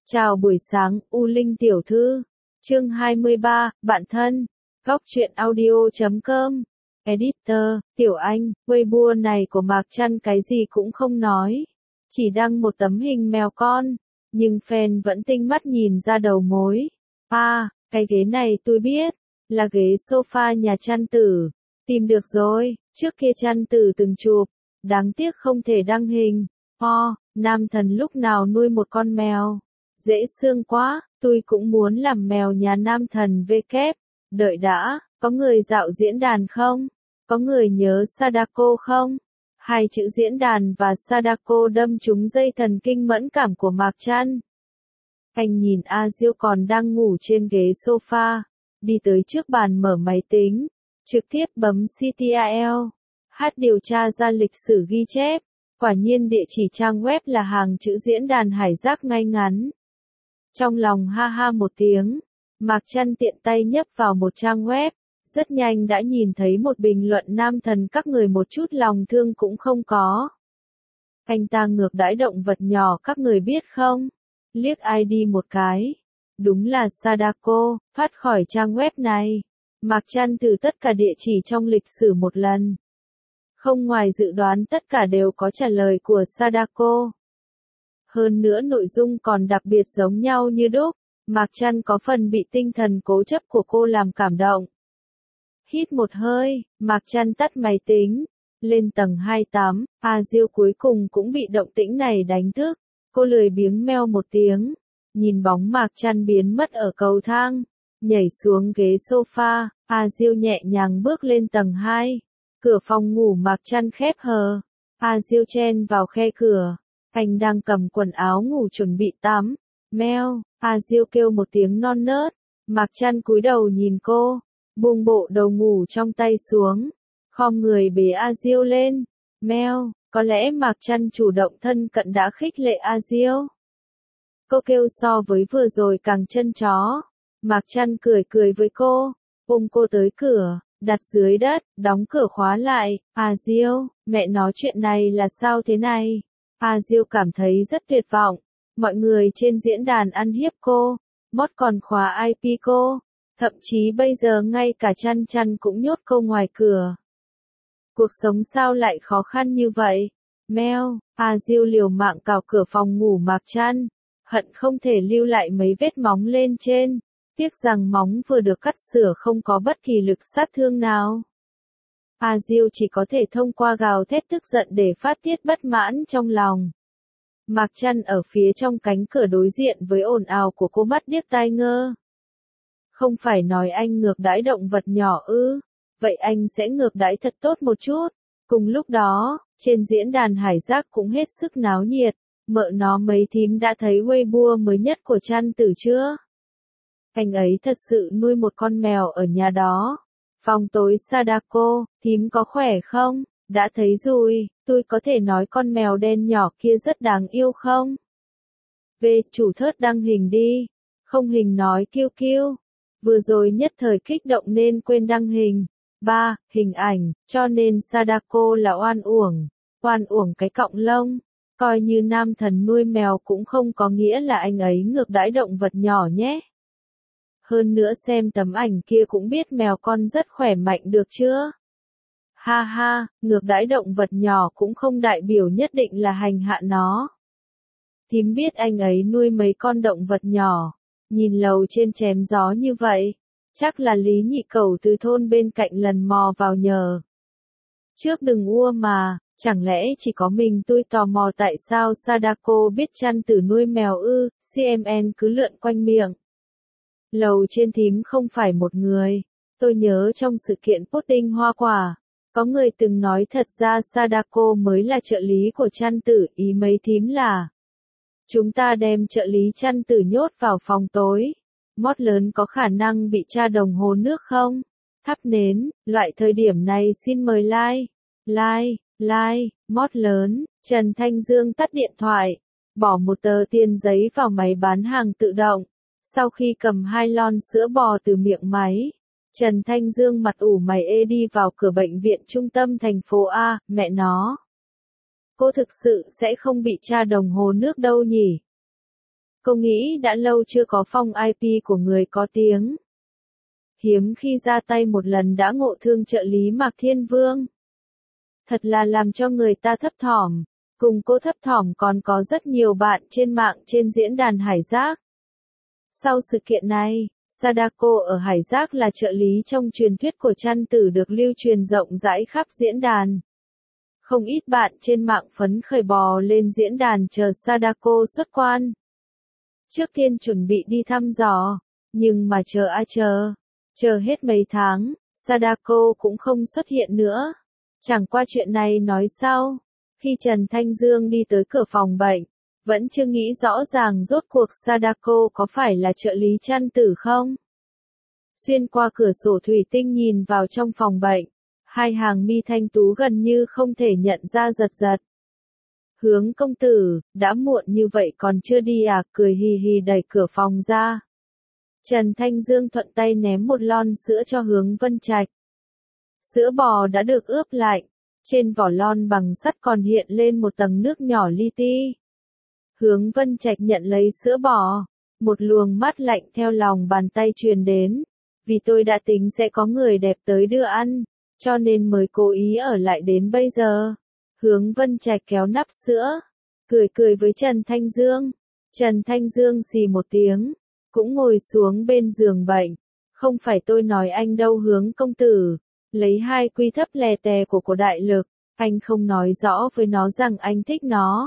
Chào buổi sáng, U Linh tiểu thư. Chương 23, bạn thân. Góc truyện audio.com. Editor, Tiểu Anh, Weibo này của Mạc Trăn cái gì cũng không nói. Chỉ đăng một tấm hình mèo con. Nhưng fan vẫn tinh mắt nhìn ra đầu mối. Cái ghế này tôi biết. Là ghế sofa nhà Trăn Tử. Tìm được rồi, trước kia Trăn Tử từng chụp. Đáng tiếc không thể đăng hình. Nam thần lúc nào nuôi một con mèo. Dễ thương quá, tôi cũng muốn làm mèo nhà nam thần V kép. Đợi đã, có người dạo diễn đàn không? Có người nhớ Sadako không? Hai chữ diễn đàn và Sadako đâm trúng dây thần kinh mẫn cảm của Mạc Trăn. Anh nhìn A Diêu còn đang ngủ trên ghế sofa, đi tới trước bàn mở máy tính, trực tiếp bấm Ctrl, điều tra ra lịch sử ghi chép. Quả nhiên địa chỉ trang web là hàng chữ diễn đàn hải giác ngay ngắn. Trong lòng ha ha một tiếng, Mạc Trăn tiện tay nhấp vào một trang web, rất nhanh đã nhìn thấy một bình luận nam thần các người một chút lòng thương cũng không có. Anh ta ngược đãi động vật nhỏ các người biết không? Liếc ID một cái. Đúng là Sadako, thoát khỏi trang web này. Mạc Trăn thử tất cả địa chỉ trong lịch sử một lần. Không ngoài dự đoán tất cả đều có trả lời của Sadako. Hơn nữa nội dung còn đặc biệt giống nhau như đúc, Mạc Trăn có phần bị tinh thần cố chấp của cô làm cảm động. Hít một hơi, Mạc Trăn tắt máy tính, lên tầng 28, A Diêu cuối cùng cũng bị động tĩnh này đánh thức, cô lười biếng meo một tiếng, nhìn bóng Mạc Trăn biến mất ở cầu thang, nhảy xuống ghế sofa, A Diêu nhẹ nhàng bước lên tầng 2, cửa phòng ngủ Mạc Trăn khép hờ, A Diêu chen vào khe cửa. Anh đang cầm quần áo ngủ chuẩn bị tắm. Meo, A Diêu kêu một tiếng non nớt. Mạc Trăn cúi đầu nhìn cô, buông bộ đầu ngủ trong tay xuống, khom người bế A Diêu lên. Meo, có lẽ Mạc Trăn chủ động thân cận đã khích lệ A Diêu. Cô kêu so với vừa rồi càng chân chó. Mạc Trăn cười cười với cô, ôm cô tới cửa, đặt dưới đất, đóng cửa khóa lại. A Diêu, mẹ nói chuyện này là sao thế này? A Diêu cảm thấy rất tuyệt vọng, mọi người trên diễn đàn ăn hiếp cô, bot còn khóa IP cô, thậm chí bây giờ ngay cả Trăn cũng nhốt cô ngoài cửa. Cuộc sống sao lại khó khăn như vậy? Meo, A Diêu liều mạng cào cửa phòng ngủ Mạc Trăn, hận không thể lưu lại mấy vết móng lên trên, tiếc rằng móng vừa được cắt sửa không có bất kỳ lực sát thương nào. A Diêu chỉ có thể thông qua gào thét tức giận để phát tiết bất mãn trong lòng. Mạc Trăn ở phía trong cánh cửa đối diện với ồn ào của cô mắt điếc tai ngơ. Không phải nói anh ngược đãi động vật nhỏ ư? Vậy anh sẽ ngược đãi thật tốt một chút. Cùng lúc đó, trên diễn đàn hải giác cũng hết sức náo nhiệt. Mợ nó mấy thím đã thấy Weibo mới nhất của Trăn Tử chưa? Anh ấy thật sự nuôi một con mèo ở nhà đó. Phòng tối Sadako, thím có khỏe không? Đã thấy rồi, tôi có thể nói con mèo đen nhỏ kia rất đáng yêu không? Về, chủ thớt đăng hình đi. Không hình nói kêu kêu. Vừa rồi nhất thời kích động nên quên đăng hình. 3. Hình ảnh, cho nên Sadako là oan uổng. Oan uổng cái cọng lông. Coi như nam thần nuôi mèo cũng không có nghĩa là anh ấy ngược đãi động vật nhỏ nhé. Hơn nữa xem tấm ảnh kia cũng biết mèo con rất khỏe mạnh được chưa? Ha ha, ngược đãi động vật nhỏ cũng không đại biểu nhất định là hành hạ nó. Thím biết anh ấy nuôi mấy con động vật nhỏ, nhìn lầu trên chém gió như vậy, chắc là Lý Nhị Cẩu từ thôn bên cạnh lần mò vào nhờ. Trước đừng ua mà, chẳng lẽ chỉ có mình tôi tò mò tại sao Sadako biết Trăn Tử nuôi mèo ư? CMN cứ lượn quanh miệng. Lầu trên thím không phải một người. Tôi nhớ trong sự kiện pudding hoa quả, có người từng nói thật ra Sadako mới là trợ lý của Trăn Tử, ý mấy thím là chúng ta đem trợ lý Trăn Tử nhốt vào phòng tối. Mót lớn có khả năng bị tra đồng hồ nước không? Thắp nến, loại thời điểm này xin mời like, mót lớn. Trần Thanh Dương tắt điện thoại, bỏ một tờ tiền giấy vào máy bán hàng tự động. Sau khi cầm 2 lon sữa bò từ miệng máy, Trần Thanh Dương mặt ủ mày ê đi vào cửa bệnh viện trung tâm thành phố A. Mẹ nó, cô thực sự sẽ không bị tra đồng hồ nước đâu nhỉ? Cô nghĩ đã lâu chưa có phong IP của người có tiếng. Hiếm khi ra tay một lần đã ngộ thương trợ lý Mạc Thiên Vương. Thật là làm cho người ta thấp thỏm. Cùng cô thấp thỏm còn có rất nhiều bạn trên mạng trên diễn đàn Hải Giác. Sau sự kiện này, Sadako ở Hải Giác là trợ lý trong truyền thuyết của Trăn Tử được lưu truyền rộng rãi khắp diễn đàn. Không ít bạn trên mạng phấn khởi bò lên diễn đàn chờ Sadako xuất quan. Trước tiên chuẩn bị đi thăm dò, nhưng mà chờ ai chờ hết mấy tháng, Sadako cũng không xuất hiện nữa. Chẳng qua chuyện này nói sau, khi Trần Thanh Dương đi tới cửa phòng bệnh, vẫn chưa nghĩ rõ ràng rốt cuộc Sadako có phải là trợ lý Trăn Tử không. Xuyên qua cửa sổ thủy tinh nhìn vào trong phòng bệnh, hai hàng mi thanh tú gần như không thể nhận ra giật giật. Hướng công tử, đã muộn như vậy còn chưa đi à, cười hì hì đẩy cửa phòng ra. Trần Thanh Dương thuận tay ném một lon sữa cho Hướng Vân Trạch. Sữa bò đã được ướp lạnh, trên vỏ lon bằng sắt còn hiện lên một tầng nước nhỏ li ti. Hướng Vân Trạch nhận lấy sữa bò, một luồng mát lạnh theo lòng bàn tay truyền đến. Vì tôi đã tính sẽ có người đẹp tới đưa ăn, cho nên mới cố ý ở lại đến bây giờ. Hướng Vân Trạch kéo nắp sữa, cười với Trần Thanh Dương. Trần Thanh Dương xì một tiếng, cũng ngồi xuống bên giường bệnh. Không phải tôi nói anh đâu Hướng công tử, lấy 2 quy thấp lè tè của cổ đại lực, anh không nói rõ với nó rằng anh thích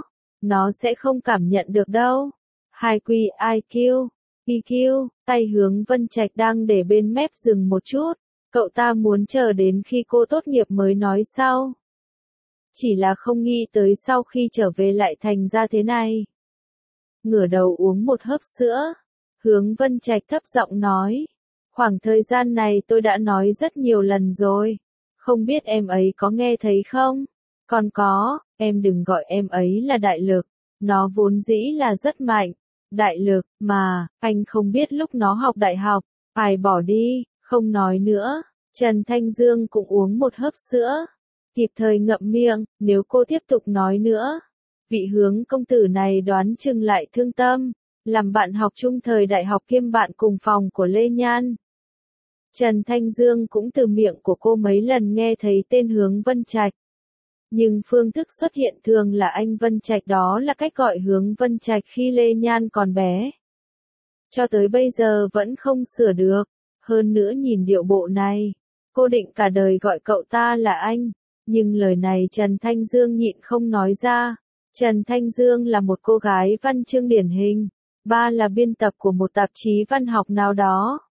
nó sẽ không cảm nhận được đâu. 2 quy IQ, EQ, tay Hướng Vân Trạch đang để bên mép giường một chút, cậu ta muốn chờ đến khi cô tốt nghiệp mới nói sau. Chỉ là không nghĩ tới sau khi trở về lại thành ra thế này. Ngửa đầu uống một hớp sữa, Hướng Vân Trạch thấp giọng nói, khoảng thời gian này tôi đã nói rất nhiều lần rồi, không biết em ấy có nghe thấy không? Còn có, em đừng gọi em ấy là đại lực, nó vốn dĩ là rất mạnh. Đại lực, mà, anh không biết lúc nó học đại học, ai bỏ đi, không nói nữa. Trần Thanh Dương cũng uống một hớp sữa, kịp thời ngậm miệng, nếu cô tiếp tục nói nữa. Vị Hướng công tử này đoán chừng lại thương tâm, làm bạn học chung thời đại học kiêm bạn cùng phòng của Lê Nhan. Trần Thanh Dương cũng từ miệng của cô mấy lần nghe thấy tên Hướng Vân Trạch. Nhưng phương thức xuất hiện thường là anh Vân Trạch, đó là cách gọi Hướng Vân Trạch khi Lê Nhan còn bé. Cho tới bây giờ vẫn không sửa được, hơn nữa nhìn điệu bộ này, cô định cả đời gọi cậu ta là anh, nhưng lời này Trần Thanh Dương nhịn không nói ra. Trần Thanh Dương là một cô gái văn chương điển hình, ba là biên tập của một tạp chí văn học nào đó.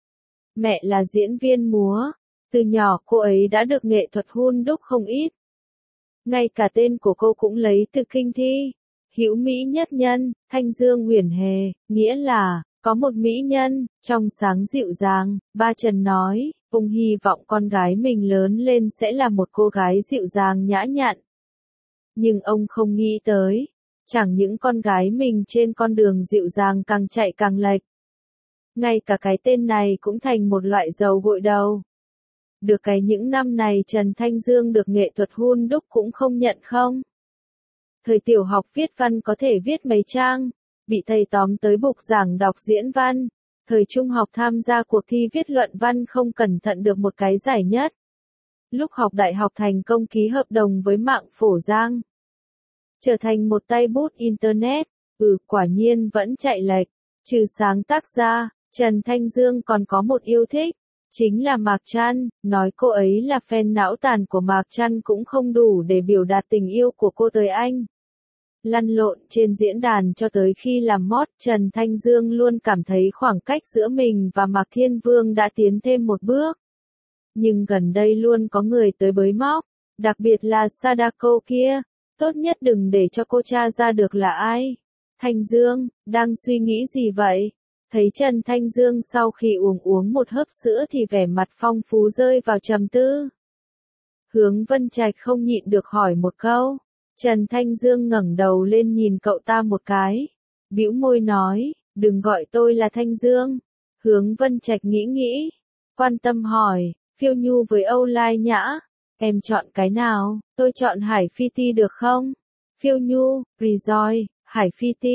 Mẹ là diễn viên múa, từ nhỏ cô ấy đã được nghệ thuật hun đúc không ít. Ngay cả tên của cô cũng lấy từ kinh thi, hữu mỹ nhất nhân, Thanh Dương huyền hề, nghĩa là, có một mỹ nhân, trong sáng dịu dàng. Ba Trần nói, ông hy vọng con gái mình lớn lên sẽ là một cô gái dịu dàng nhã nhặn. Nhưng ông không nghĩ tới, chẳng những con gái mình trên con đường dịu dàng càng chạy càng lệch. Ngay cả cái tên này cũng thành một loại dầu gội đầu. Được cái những năm này Trần Thanh Dương được nghệ thuật hun đúc cũng không nhận không. Thời tiểu học viết văn có thể viết mấy trang, bị thầy tóm tới bục giảng đọc diễn văn. Thời trung học tham gia cuộc thi viết luận văn không cẩn thận được một cái giải nhất. Lúc học đại học thành công ký hợp đồng với mạng Phổ Giang. Trở thành một tay bút Internet, quả nhiên vẫn chạy lệch. Trừ sáng tác ra, Trần Thanh Dương còn có một yêu thích, chính là Mạc Trăn. Nói cô ấy là fan não tàn của Mạc Trăn cũng không đủ để biểu đạt tình yêu của cô tới anh. Lăn lộn trên diễn đàn cho tới khi làm mót, Trần Thanh Dương luôn cảm thấy khoảng cách giữa mình và Mạc Thiên Vương đã tiến thêm một bước. Nhưng gần đây luôn có người tới bới móc, đặc biệt là Sadako kia, tốt nhất đừng để cho cô tra ra được là ai. Thanh Dương, đang suy nghĩ gì vậy? Thấy Trần Thanh Dương sau khi uống một hớp sữa thì vẻ mặt phong phú rơi vào trầm tư. Hướng Vân Trạch không nhịn được hỏi một câu. Trần Thanh Dương ngẩng đầu lên nhìn cậu ta một cái, bĩu môi nói, đừng gọi tôi là Thanh Dương. Hướng Vân Trạch nghĩ, quan tâm hỏi, Phiêu Nhu với Âu Lai Nhã, em chọn cái nào? Tôi chọn Hải Phi Ti được không? Phiêu Nhu, Rejoice, Hải Phi Ti,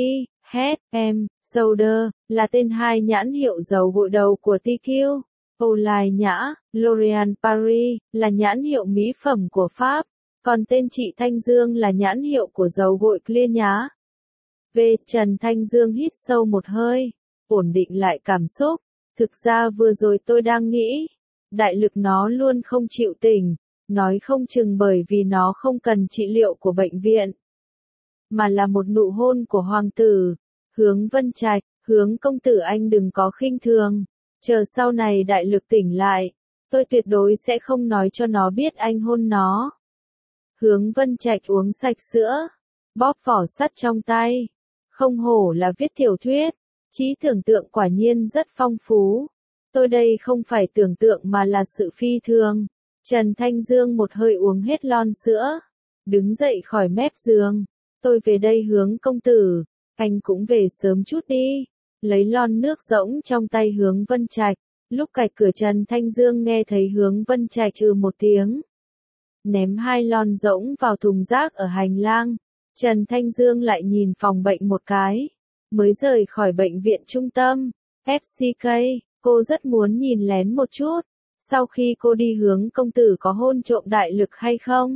Head, Shoulder, là tên hai nhãn hiệu dầu gội đầu của TQ. Olay Nhã, L'Oréal Paris, là nhãn hiệu mỹ phẩm của Pháp. Còn tên chị Thanh Dương là nhãn hiệu của dầu gội Clear Nhã. Trần Thanh Dương hít sâu một hơi, ổn định lại cảm xúc. Thực ra vừa rồi tôi đang nghĩ, đại lực nó luôn không chịu tỉnh, nói không chừng bởi vì nó không cần trị liệu của bệnh viện, mà là một nụ hôn của hoàng tử. Hướng Vân Trạch, Hướng công tử anh đừng có khinh thường, chờ sau này đại lực tỉnh lại, tôi tuyệt đối sẽ không nói cho nó biết anh hôn nó. Hướng Vân Trạch uống sạch sữa, bóp vỏ sắt trong tay. Không hổ là viết tiểu thuyết, trí tưởng tượng quả nhiên rất phong phú. Tôi đây không phải tưởng tượng mà là sự phi thường. Trần Thanh Dương một hơi uống hết lon sữa, đứng dậy khỏi mép giường. Tôi về đây Hướng công tử, anh cũng về sớm chút đi. Lấy lon nước rỗng trong tay Hướng Vân Trạch. Lúc cạch cửa Trần Thanh Dương nghe thấy Hướng Vân Trạch một tiếng, ném hai lon rỗng vào thùng rác ở hành lang. Trần Thanh Dương lại nhìn phòng bệnh một cái, mới rời khỏi bệnh viện trung tâm, FCK, cô rất muốn nhìn lén một chút, sau khi cô đi Hướng công tử có hôn trộm đại lực hay không?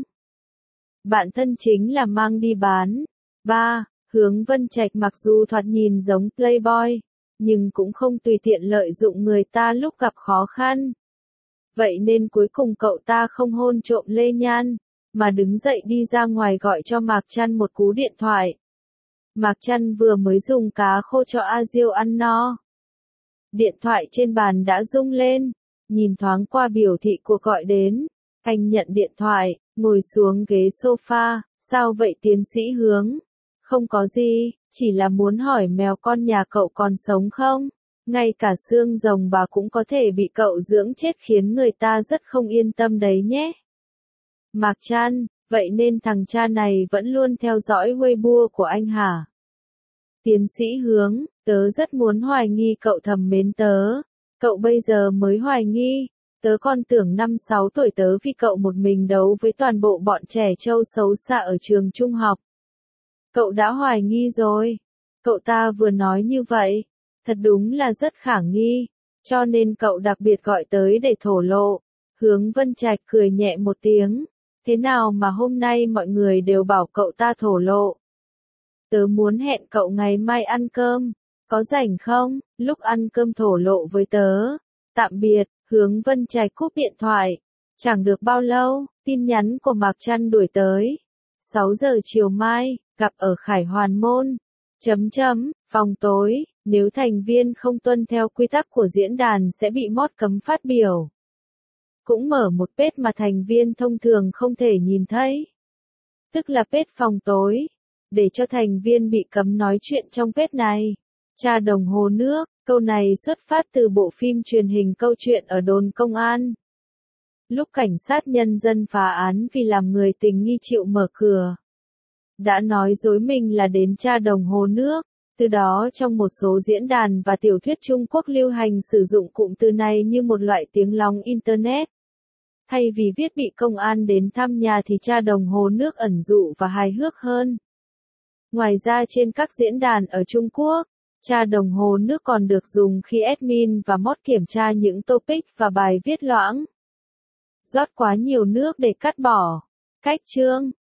Bạn thân chính là mang đi bán. 3. Hướng Vân Trạch mặc dù thoạt nhìn giống playboy, nhưng cũng không tùy tiện lợi dụng người ta lúc gặp khó khăn. Vậy nên cuối cùng cậu ta không hôn trộm Lê Nhan, mà đứng dậy đi ra ngoài gọi cho Mạc Trăn một cú điện thoại. Mạc Trăn vừa mới dùng cá khô cho A Diêu ăn no. Điện thoại trên bàn đã rung lên, nhìn thoáng qua biểu thị cuộc gọi đến. Anh nhận điện thoại, ngồi xuống ghế sofa, sao vậy tiến sĩ Hướng? Không có gì, chỉ là muốn hỏi mèo con nhà cậu còn sống không? Ngay cả xương rồng bà cũng có thể bị cậu dưỡng chết khiến người ta rất không yên tâm đấy nhé. Mạc Trăn, vậy nên thằng cha này vẫn luôn theo dõi Weibo của anh hả? Tiến sĩ Hướng, tớ rất muốn hoài nghi cậu thầm mến tớ. Cậu bây giờ mới hoài nghi, tớ còn tưởng 5-6 tuổi tớ vì cậu một mình đấu với toàn bộ bọn trẻ trâu xấu xa ở trường trung học. Cậu đã hoài nghi rồi. Cậu ta vừa nói như vậy, thật đúng là rất khả nghi, cho nên cậu đặc biệt gọi tới để thổ lộ. Hướng Vân Trạch cười nhẹ một tiếng, thế nào mà hôm nay mọi người đều bảo cậu ta thổ lộ? Tớ muốn hẹn cậu ngày mai ăn cơm, có rảnh không? Lúc ăn cơm thổ lộ với tớ. Tạm biệt. Hướng Vân Trạch cúp điện thoại. Chẳng được bao lâu, tin nhắn của Mạc Trăn đuổi tới. 6 giờ chiều mai, gặp ở Khải Hoàn Môn. Phòng tối, nếu thành viên không tuân theo quy tắc của diễn đàn sẽ bị mót cấm phát biểu. Cũng mở một page mà thành viên thông thường không thể nhìn thấy. Tức là page phòng tối. Để cho thành viên bị cấm nói chuyện trong page này. Cha đồng hồ nước, câu này xuất phát từ bộ phim truyền hình Câu chuyện ở đồn công an. Lúc cảnh sát nhân dân phá án vì làm người tình nghi chịu mở cửa, đã nói dối mình là đến cha đồng hồ nước. Từ đó trong một số diễn đàn và tiểu thuyết Trung Quốc lưu hành sử dụng cụm từ này như một loại tiếng lóng Internet. Thay vì viết bị công an đến thăm nhà thì cha đồng hồ nước ẩn dụ và hài hước hơn. Ngoài ra trên các diễn đàn ở Trung Quốc, cha đồng hồ nước còn được dùng khi admin và mod kiểm tra những topic và bài viết loãng. Rót quá nhiều nước để cắt bỏ. Cách chương